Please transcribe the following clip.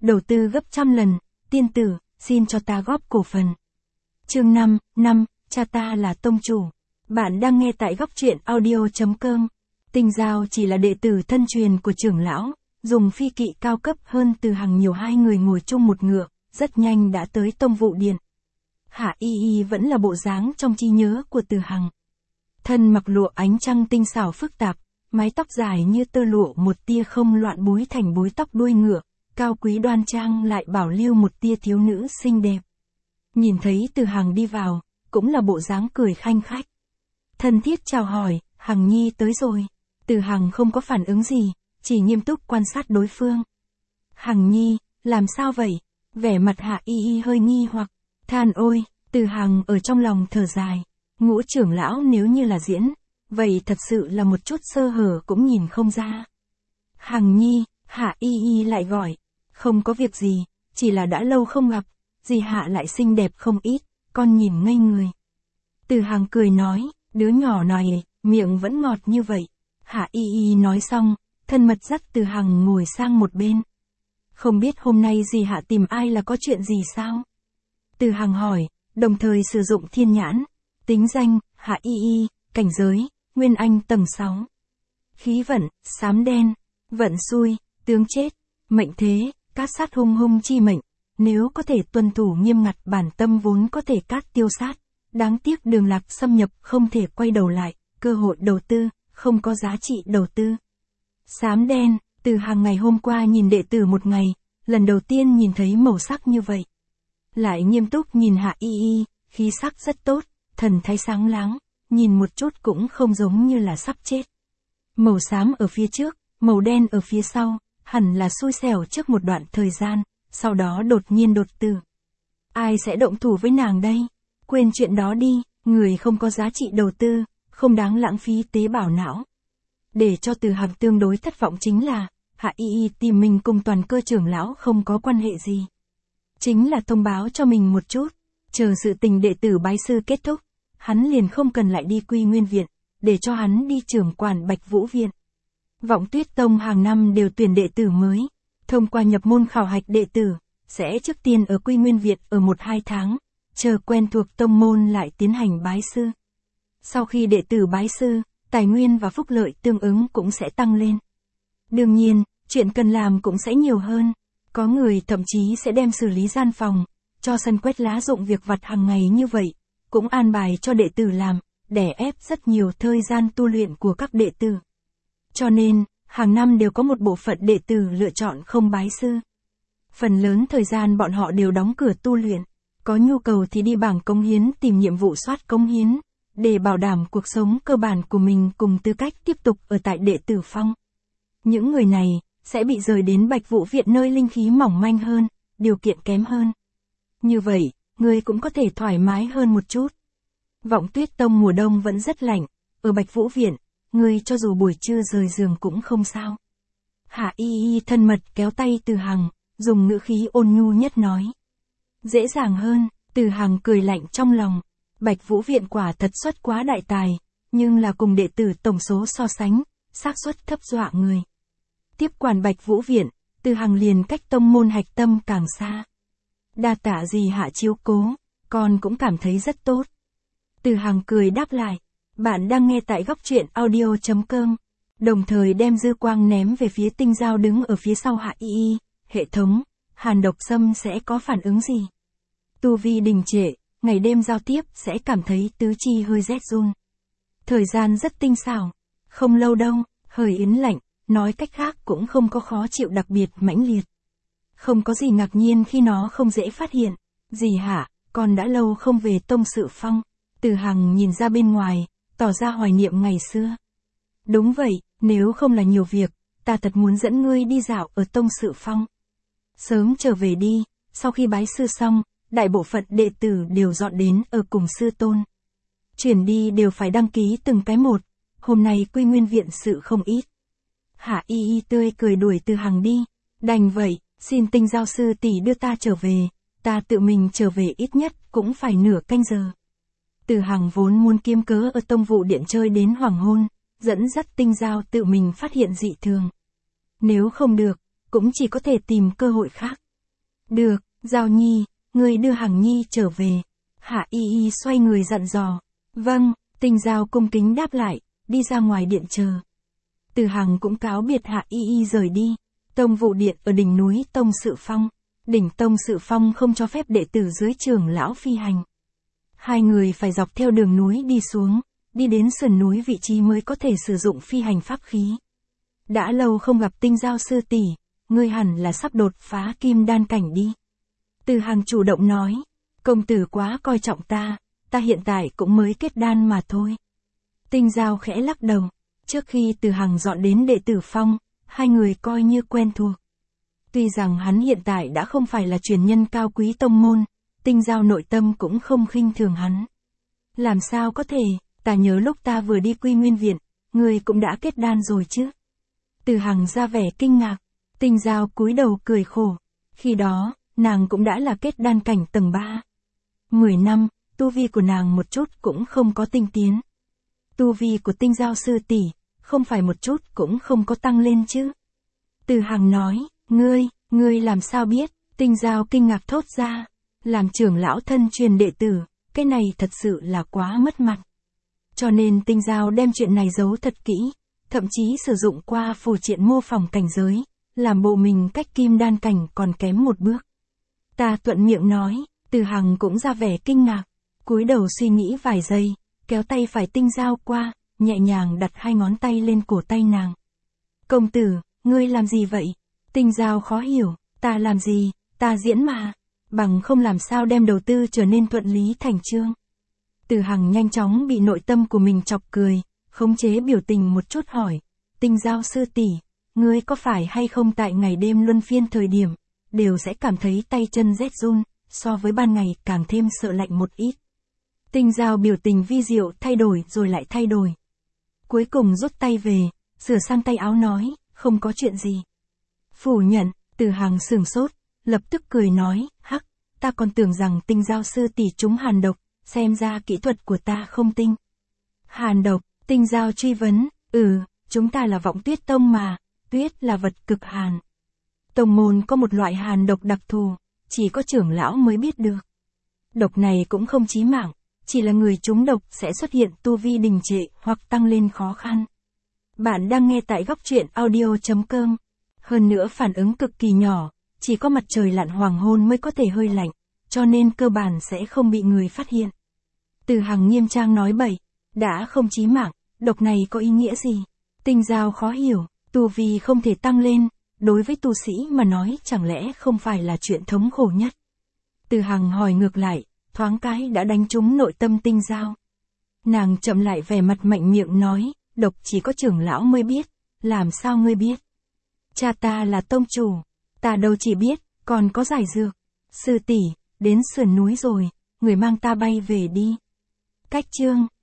đầu tư gấp trăm lần, tiên tử, xin cho ta góp cổ phần. Chương 5, cha ta là tông chủ. Bạn đang nghe tại góc truyện audio.com. Tinh Giao chỉ là đệ tử thân truyền của trưởng lão, dùng phi kỵ cao cấp hơn Từ Hằng nhiều, hai người ngồi chung một ngựa, rất nhanh đã tới tông vụ điện. Hạ Y Y vẫn là bộ dáng trong trí nhớ của Từ Hằng. Thân mặc lụa ánh trăng tinh xảo phức tạp, mái tóc dài như tơ lụa một tia không loạn búi thành búi tóc đuôi ngựa, cao quý đoan trang lại bảo lưu một tia thiếu nữ xinh đẹp. Nhìn thấy Từ Hằng đi vào, cũng là bộ dáng cười khanh khách. Thân thiết chào hỏi, Hằng Nhi tới rồi. Từ Hằng không có phản ứng gì, chỉ nghiêm túc quan sát đối phương. Hằng Nhi, làm sao vậy? Vẻ mặt Hạ Y Y hơi nghi hoặc, than ôi, Từ Hằng ở trong lòng thở dài. Ngũ trưởng lão nếu như là diễn, vậy thật sự là một chút sơ hở cũng nhìn không ra. Hằng Nhi, Hạ Y Y lại gọi, không có việc gì, chỉ là đã lâu không gặp, dì Hạ lại xinh đẹp không ít, con nhìn ngây người. Từ Hằng cười nói, đứa nhỏ này, miệng vẫn ngọt như vậy. Hạ Y Y nói xong, thân mật dắt Từ Hằng ngồi sang một bên. Không biết hôm nay dì Hạ tìm ai, là có chuyện gì sao? Từ Hằng hỏi, đồng thời sử dụng thiên nhãn. Tính danh, Hạ Y Y, cảnh giới, Nguyên Anh tầng 6. Khí vận, xám đen, vận xui, tướng chết, mệnh thế, cát sát hung hung chi mệnh. Nếu có thể tuân thủ nghiêm ngặt, bản tâm vốn có thể cát tiêu sát. Đáng tiếc đường lạc xâm nhập, không thể quay đầu lại, cơ hội đầu tư, không có giá trị đầu tư. Xám đen, Từ Hằng ngày hôm qua nhìn đệ tử một ngày, lần đầu tiên nhìn thấy màu sắc như vậy. Lại nghiêm túc nhìn Hạ Y Y, khí sắc rất tốt, thần thái sáng láng, nhìn một chút cũng không giống như là sắp chết. Màu xám ở phía trước, màu đen ở phía sau, hẳn là xui xẻo trước một đoạn thời gian, sau đó đột nhiên đột tử. Ai sẽ động thủ với nàng đây? Quên chuyện đó đi, người không có giá trị đầu tư, không đáng lãng phí tế bào não. Để cho Từ Hằng tương đối thất vọng chính là, Hạ Y Y tìm mình cùng toàn cơ trưởng lão không có quan hệ gì. Chính là thông báo cho mình một chút, chờ sự tình đệ tử bái sư kết thúc, hắn liền không cần lại đi Quy Nguyên Viện, để cho hắn đi trưởng quản Bạch Vũ Viện. Vọng Tuyết Tông hàng năm đều tuyển đệ tử mới, thông qua nhập môn khảo hạch đệ tử, sẽ trước tiên ở Quy Nguyên Viện ở 1-2 tháng, chờ quen thuộc tông môn lại tiến hành bái sư. Sau khi đệ tử bái sư, tài nguyên và phúc lợi tương ứng cũng sẽ tăng lên. Đương nhiên, chuyện cần làm cũng sẽ nhiều hơn. Có người thậm chí sẽ đem xử lý gian phòng, cho sân quét lá dụng việc vặt hàng ngày như vậy, cũng an bài cho đệ tử làm, đè ép rất nhiều thời gian tu luyện của các đệ tử. Cho nên, hàng năm đều có một bộ phận đệ tử lựa chọn không bái sư. Phần lớn thời gian bọn họ đều đóng cửa tu luyện, có nhu cầu thì đi bảng cống hiến tìm nhiệm vụ soát cống hiến, để bảo đảm cuộc sống cơ bản của mình cùng tư cách tiếp tục ở tại đệ tử phong. Những người này sẽ bị rời đến Bạch Vũ Viện nơi linh khí mỏng manh hơn, điều kiện kém hơn. Như vậy, người cũng có thể thoải mái hơn một chút. Vọng Tuyết Tông mùa đông vẫn rất lạnh, ở Bạch Vũ Viện, người cho dù buổi trưa rời giường cũng không sao. Hạ Y Y thân mật kéo tay Từ Hằng, dùng ngữ khí ôn nhu nhất nói. Dễ dàng hơn, Từ Hằng cười lạnh trong lòng. Bạch Vũ Viện quả thật xuất quá đại tài, nhưng là cùng đệ tử tổng số so sánh, xác suất thấp dọa người. Tiếp quản Bạch Vũ Viện, Từ Hằng liền cách tông môn hạch tâm càng xa. Đa tạ dì Hạ chiếu cố, con cũng cảm thấy rất tốt. Từ Hằng cười đáp lại, bạn đang nghe tại góc truyện audio.com, đồng thời đem dư quang ném về phía Tinh Giao đứng ở phía sau Hạ Y Y, hệ thống, Hàn Độc Sâm sẽ có phản ứng gì? Tu vi đình trệ, ngày đêm giao tiếp sẽ cảm thấy tứ chi hơi rét run. Thời gian rất tinh xảo, không lâu đâu, hơi yến lạnh, nói cách khác cũng không có khó chịu đặc biệt mãnh liệt. Không có gì ngạc nhiên khi nó không dễ phát hiện. Dì Hạ, con đã lâu không về tông sự phong. Từ Hằng nhìn ra bên ngoài, tỏ ra hoài niệm ngày xưa. Đúng vậy, nếu không là nhiều việc, ta thật muốn dẫn ngươi đi dạo ở tông sự phong. Sớm trở về đi, sau khi bái sư xong, đại bộ phận đệ tử đều dọn đến ở cùng sư tôn. Chuyển đi đều phải đăng ký từng cái một, hôm nay Quy Nguyên Viện sự không ít. Hạ Y Y tươi cười đuổi Từ Hằng đi, đành vậy, xin Tinh Giao sư tỷ đưa ta trở về, ta tự mình trở về ít nhất cũng phải nửa canh giờ. Từ Hằng vốn muốn kiếm cớ ở tông vụ điện chơi đến hoàng hôn, dẫn dắt Tinh Giao tự mình phát hiện dị thường. Nếu không được, cũng chỉ có thể tìm cơ hội khác. Được, Giao Nhi, ngươi đưa Hằng Nhi trở về. Hạ Y Y xoay người dặn dò. Vâng, Tinh Giao cung kính đáp lại, đi ra ngoài điện chờ. Từ Hằng cũng cáo biệt Hạ Y Y rời đi. Tông vụ điện ở đỉnh núi Tông Sự Phong. Đỉnh Tông Sự Phong không cho phép đệ tử dưới trưởng lão phi hành. Hai người phải dọc theo đường núi đi xuống, đi đến sườn núi vị trí mới có thể sử dụng phi hành pháp khí. Đã lâu không gặp Tinh Giao sư tỷ, ngươi hẳn là sắp đột phá kim đan cảnh đi. Từ Hằng chủ động nói, công tử quá coi trọng ta hiện tại cũng mới kết đan mà thôi. Tinh Giao khẽ lắc đầu, trước khi Từ Hằng dọn đến đệ tử phong, hai người coi như quen thuộc. Tuy rằng hắn hiện tại đã không phải là truyền nhân cao quý tông môn, Tinh Giao nội tâm cũng không khinh thường hắn. Làm sao có thể, ta nhớ lúc ta vừa đi Quy Nguyên Viện, ngươi cũng đã kết đan rồi chứ. Từ Hằng ra vẻ kinh ngạc, Tinh Giao cúi đầu cười khổ, khi đó, nàng cũng đã là kết đan cảnh tầng 3. 10 năm, tu vi của nàng một chút cũng không có tinh tiến. Tu vi của Tinh Giao sư tỷ, không phải một chút cũng không có tăng lên chứ. Từ Hằng nói, ngươi làm sao biết, Tinh Giao kinh ngạc thốt ra, làm trưởng lão thân truyền đệ tử, cái này thật sự là quá mất mặt. Cho nên Tinh Giao đem chuyện này giấu thật kỹ, thậm chí sử dụng qua phù triện mô phỏng cảnh giới, làm bộ mình cách kim đan cảnh còn kém một bước. Ta thuận miệng nói, Từ Hằng cũng ra vẻ kinh ngạc, cúi đầu suy nghĩ vài giây, kéo tay phải Tinh Giao qua, nhẹ nhàng đặt hai ngón tay lên cổ tay nàng. Công tử, ngươi làm gì vậy? Tinh Giao khó hiểu, ta làm gì, ta diễn mà, bằng không làm sao đem đầu tư trở nên thuận lý thành chương. Từ Hằng nhanh chóng bị nội tâm của mình chọc cười, khống chế biểu tình một chút hỏi, Tinh Giao sư tỷ, ngươi có phải hay không tại ngày đêm luân phiên thời điểm, đều sẽ cảm thấy tay chân rét run, so với ban ngày càng thêm sợ lạnh một ít. Tinh Giao biểu tình vi diệu thay đổi rồi lại thay đổi. Cuối cùng rút tay về, sửa sang tay áo nói, không có chuyện gì. Phủ nhận, Từ Hằng sửng sốt, lập tức cười nói, hắc, ta còn tưởng rằng Tinh Giao sư tỷ trúng hàn độc, xem ra kỹ thuật của ta không tinh. Hàn độc, Tinh Giao truy vấn, chúng ta là Vọng Tuyết Tông mà, tuyết là vật cực hàn. Tông môn có một loại hàn độc đặc thù, chỉ có trưởng lão mới biết được. Độc này cũng không chí mạng, chỉ là người trúng độc sẽ xuất hiện tu vi đình trệ hoặc tăng lên khó khăn. Bạn đang nghe tại góc truyện audio.com. Hơn nữa phản ứng cực kỳ nhỏ, chỉ có mặt trời lặn hoàng hôn mới có thể hơi lạnh, cho nên cơ bản sẽ không bị người phát hiện. Từ Hằng nghiêm trang nói bậy, đã không chí mạng, độc này có ý nghĩa gì? Tinh Giao khó hiểu, tu vi không thể tăng lên, đối với tu sĩ mà nói chẳng lẽ không phải là chuyện thống khổ nhất. Từ Hằng hỏi ngược lại, thoáng cái đã đánh trúng nội tâm Tinh Giao. Nàng chậm lại vẻ mặt mạnh miệng nói, độc chỉ có trưởng lão mới biết, làm sao ngươi biết? Cha ta là tông chủ, ta đâu chỉ biết, còn có giải dược. Sư tỷ, đến sườn núi rồi, người mang ta bay về đi. Cách chương